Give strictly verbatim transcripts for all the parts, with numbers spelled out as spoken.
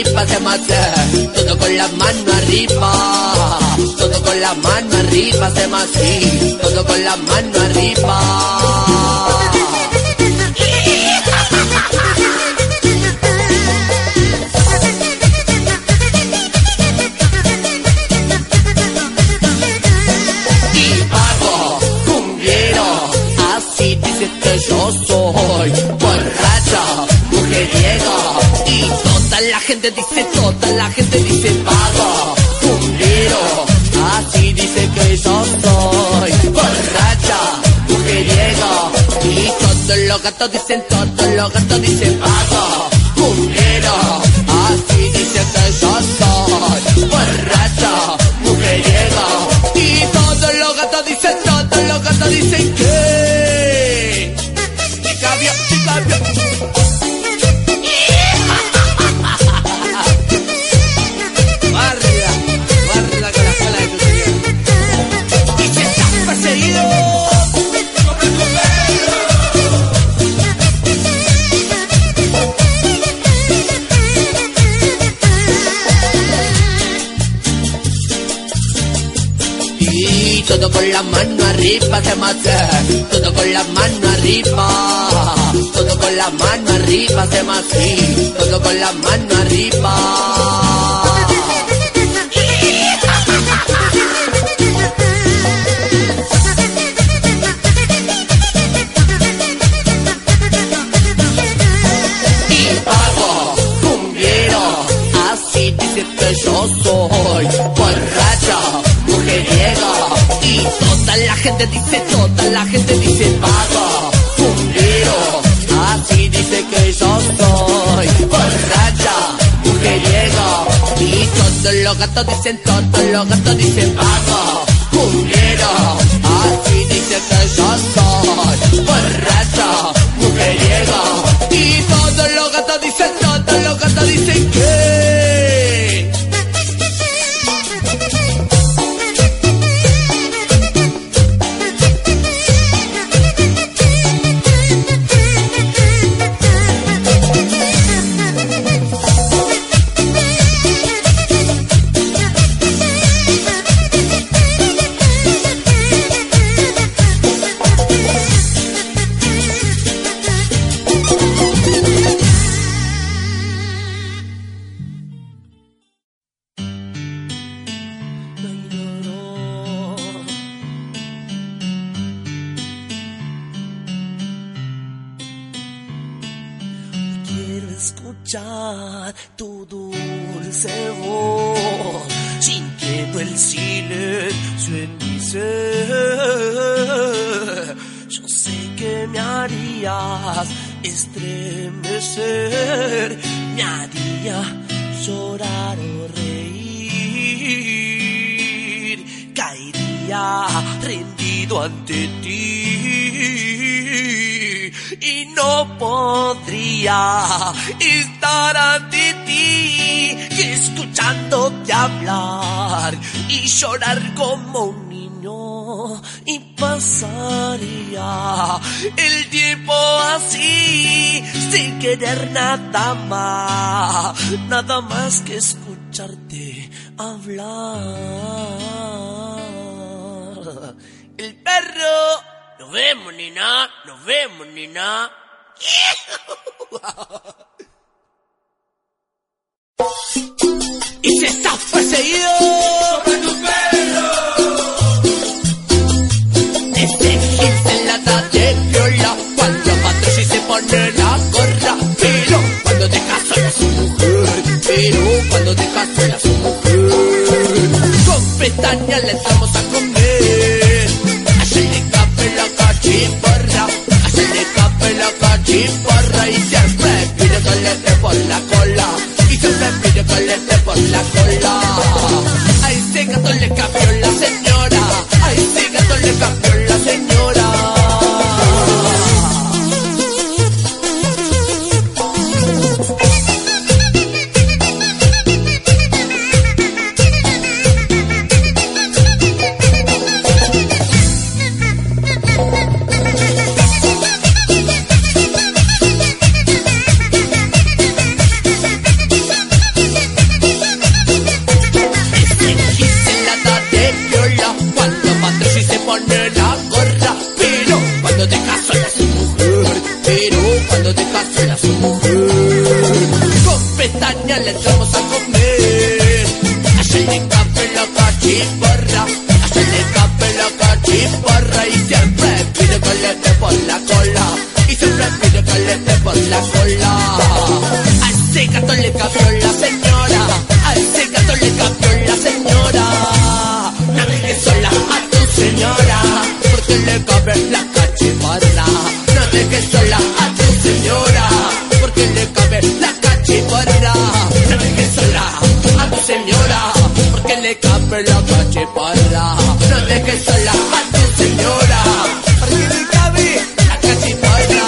arriba, hacemos así, todo con la mano arriba, todo con la mano arriba, hacemos así, todo con la mano arriba. Yo soy borracha, mujeriega, y toda la gente dice, toda la gente dice pago, cumbiero, así dice que yo soy borracha, mujeriega, y todos los gatos dicen, todos los gatos dicen pago, cumbiero, así dice que yo soy borracha, mujeriega, y todos los gatos dicen, todos los gatos dicen que cambio, sí cambio. Guarda, guarda con la cola de tu señor. Y si estás perseguido, ¡come tu perro! Y todo con la mano arriba se mata, todo con la mano arriba, todo con la mano arriba se mata, todo con la mano arriba. Y pago, cumbiero, así dice que yo soy borracha, mujeriega, y toda la gente dice, toda la gente dice pago, cumbiero, así dice que yo soy borracha, mujeriega, y todos los gatos dicen, todos los gatos dicen pago, cumbiero, así dice que yo soy borracha, mujeriega, y todos los gatos dicen, todos los gatos dicen que tu dulce voz, sintiendo el silencio en mi ser. Yo sé que me harías estremecer, me haría llorar o reír, caería rendido ante ti. Y no podría estar ante ti, que escuchándote hablar y llorar como un niño. Y pasaría el tiempo así, sin querer nada más, nada más que escucharte hablar. El perro. Nos vemos, nena, nos vemos, nena. Y si estás perseguido, ¡come tu perro! Este gil se lata de viola cuando Patricia se pone la gorra. Pero cuando deja sola a su mujer, pero cuando deja sola a su mujer, con pestañas le entramos a comer. Hacerle cape la cachiporra, hacerle cape la cachiporra, y siempre pide que le dé por la cola, y siempre pide que le dé por la cola. A ese gato le cambió la señora, a ese gato le cambió la señora. entramos a comer. Hacerle café la cachiporra, hacerle café la cachiporra. Y siempre pide que le dé por la cola, y siempre pide que le dé por la cola. A ese gato le cambió la señora, a ese gato le cambió la señora. No dejes sola a tu señora, porque le cabe la cachiporra. No dejes sola a tu señora, porque le cabe la cachiporra. No dejes sola a tu señora, porque le cabe la cachiporra. No dejes sola a tu señora, porque le cabe la cachiporra.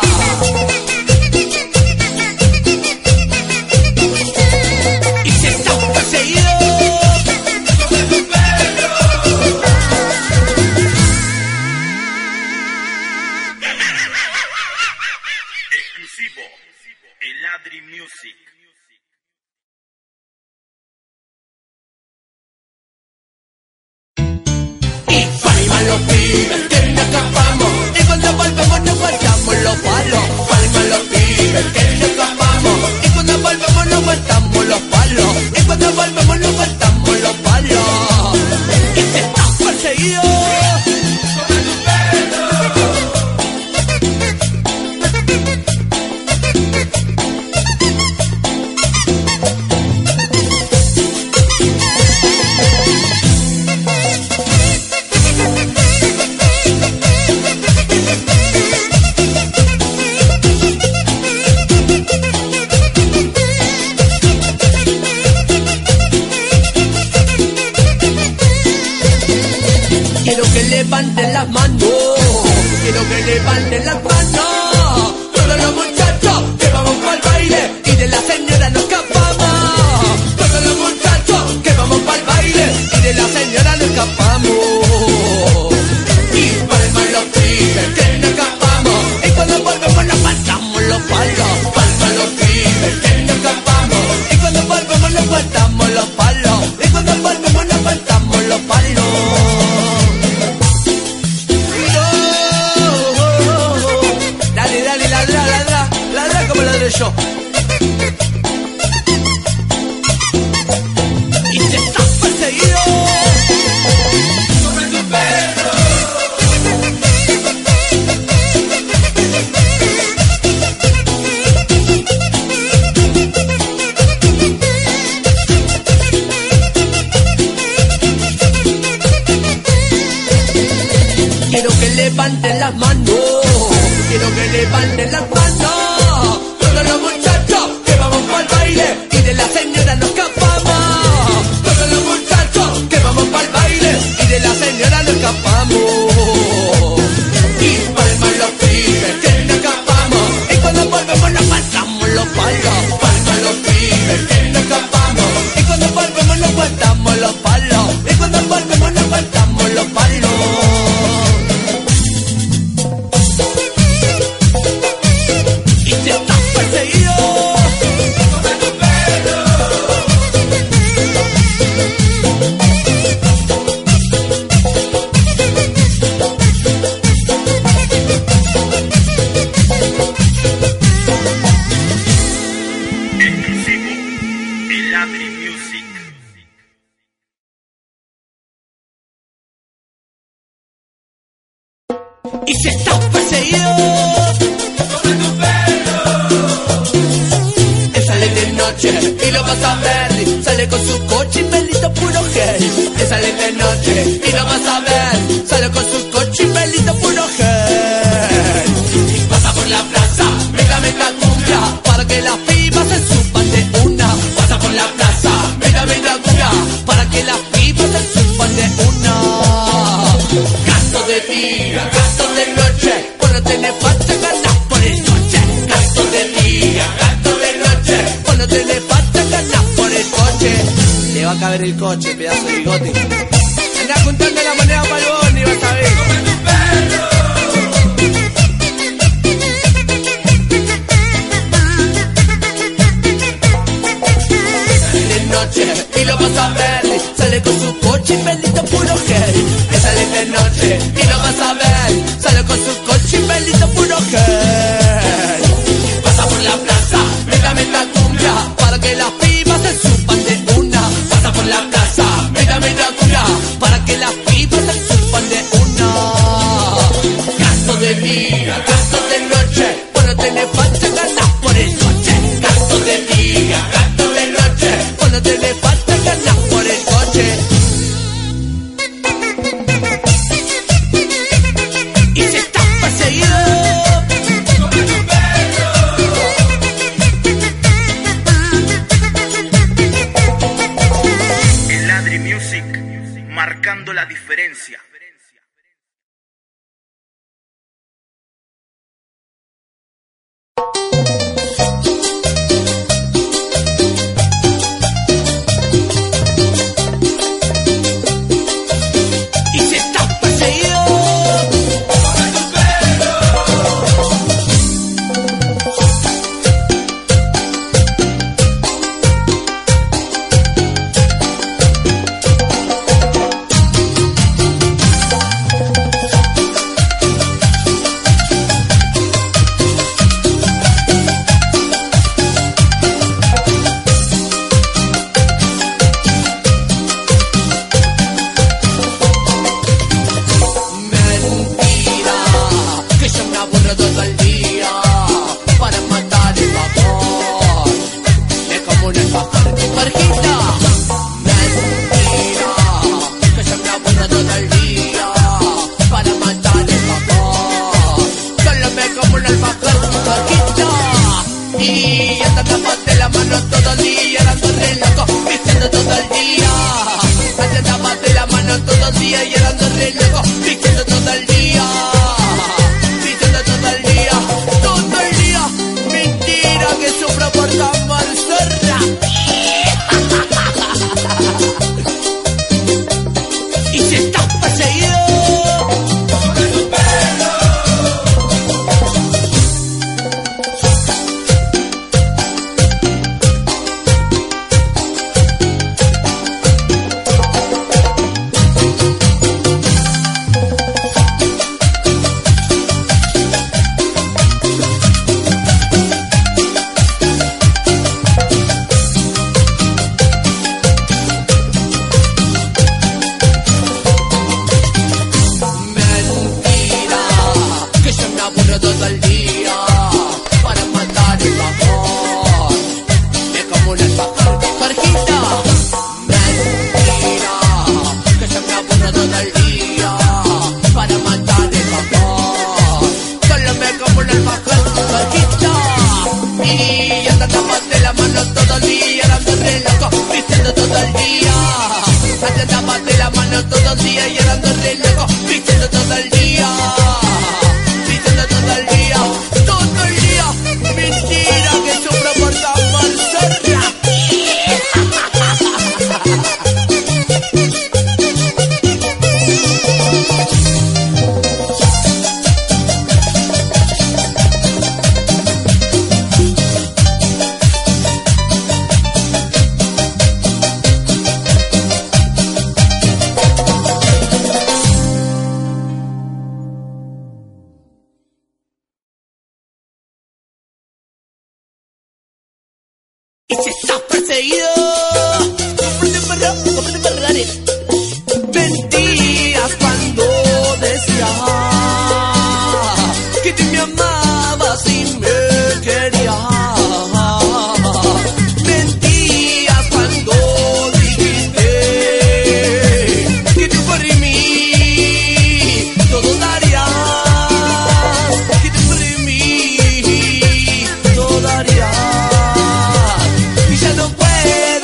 Y si está perseguido, exclusivo en Ladri Music. y palman los pibes que nos escapamos, y cuando volvemos nos guardamos los palos. Palman los pibes que nos escapamos, y cuando volvemos nos guardamos los palos. Y cuando volvemos nos guardamos los palos. Y te estás perseguido, quiero que levanten las manos, quiero que levanten las manos. Todos los muchachos que vamos pa'l baile y de la señora nos escapamos. Todos los muchachos que vamos pa'l baile y de la señora nos escapamos. Y palman los pibes que nos escapamos, y cuando volvemos nos faltamos los palos. Palman los pibes que nos escapamos, y cuando volvemos nos faltamos los palos. Y cuando volvemos nos faltamos los palos. Dale, dale, ladra, ladra, ladra como ladré yo. Y si estás perseguido, sobre tu perro. Quiero que levanten las manos, quiero que levanten las manos. Todos los muchachos que vamos pa'l baile y de la señora nos escapamos. Todos los muchachos que vamos pa'l baile y de la señora nos escapamos. Y palman los pibes que nos escapamos, y cuando volvemos nos faltamos los palos. Palman los pibes que nos escapamos, y cuando volvemos nos faltamos los palos. Y cuando volvemos nos faltamos los palos. Y si estás perseguido, sobre tu perro. Exclusivo en Ladri Music. Y si estás perseguido, sobre tu perro. Él sale de noche y lo vas a ver, sale con su coche y pelito puro gel. Él sale de noche y lo vas a ver, sale con su coche y pelito puro gel. Y pasa por la plaza, meta meta cumbia, para que las pibas se suban de una. Pasa por la plaza, meta meta cumbia, para que las pibas se suban de una. Gasto de día, gasto de noche, cuando tenés falta ganas por el coche. Gasto de día, gasto de noche, cuando tenés falta ganas por el coche. Le va a caber el coche, pedazo de bigote. Andá juntando la moneda para el bondi, vas a ver. Sale de noche y lo vas a ver, sale con su coche y pelito puro gel. Él sale de noche y lo vas a ver, sale con su coche y pelito puro gel. Pasa por la plaza, meta meta cumbia, para que las pibas no te le falta ganar por el coche. Y si estás perseguido, El Ladri Music, marcando la diferencia. Y si estás perseguido, cómprate perro, cómprate perro, dale. Mentías cuando decías que tú me amabas y me querías. Mentías cuando dijiste que tú por mí todo darías, que tú por mí todo darías. Ya no puedo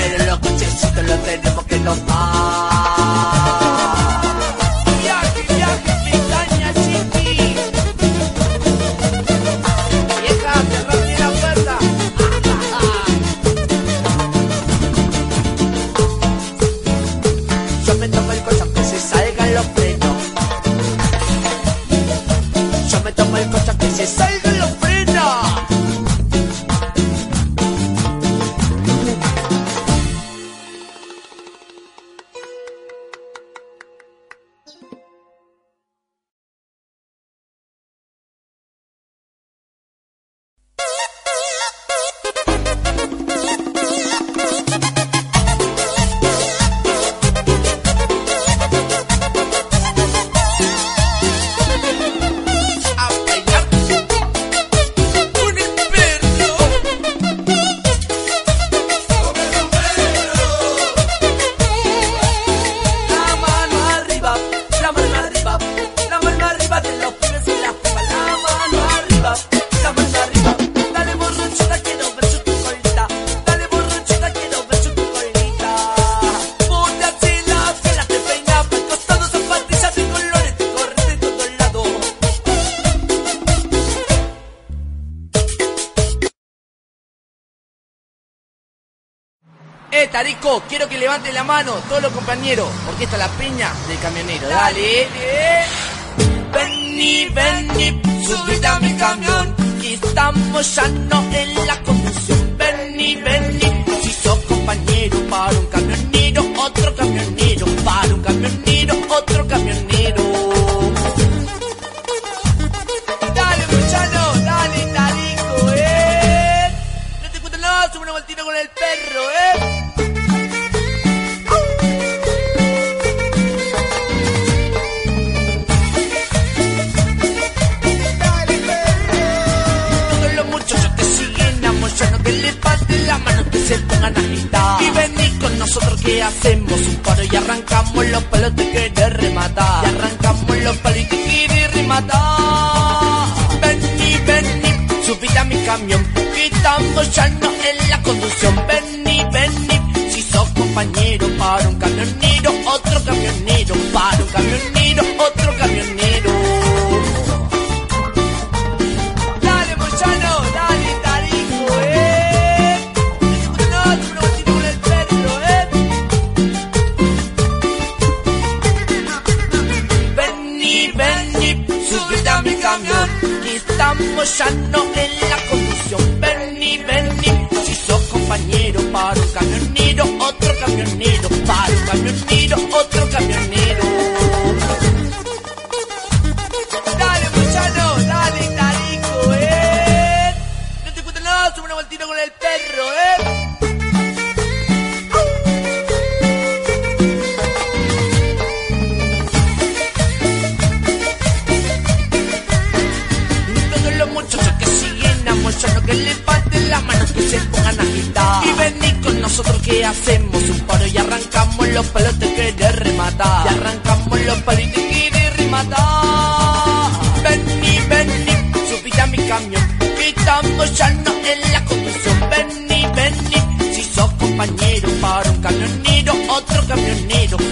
pero los cochecitos los tenemos que tomar. Viaje, viaje, pestaña, chiqui. Vieja, cerrame bien la puerta. Yo me tomo el coche aunque se salgan los frenos. Yo me tomo el coche aunque se salgan los frenos. Eh, Tarico, quiero que levanten la mano todos los compañeros, porque esta es la peña del camionero. Dale. Vení, vení, subite a mi camión, que estamos ya no en la conducción. Vení, vení, si sos compañero para un camionero, otro camionero, para un camionero, otro camionero. Dale, muchacho, dale, Tarico, eh. No te cuento nada, sube una vueltita con el perro, eh. Que levanten la mano, que se pongan a agitar. Y vení con nosotros que hacemos un paro y arrancamos los palos, te querés rematar. Y arrancamos los palos y te querés rematar. Vení, vení, subite a mi camión, que estamos ya no en la conducción. Vení, vení, si sos compañero para un camionero, otro camionero, para un camionero, otro camionero. Dale, muchacho, dale, Tarico, eh. Que estamos ya no en la conducción. Vení, vení, si sos compañero para un camionero, otro camionero, para un camionero, otro camionero. Dale, muchacho, dale, Tarico, eh. No te cuento nada, sube una vueltita con el perro, eh. Que levanten las manos, que se pongan a agitar. Y vení con nosotros que hacemos un paro y arrancamos los palos, te querés rematar. Y arrancamos los palos y te querés rematar. Vení, vení, subite a mi camión, que estamos ya no en la conducción. Vení, vení, si sos compañero para un camionero, otro camionero,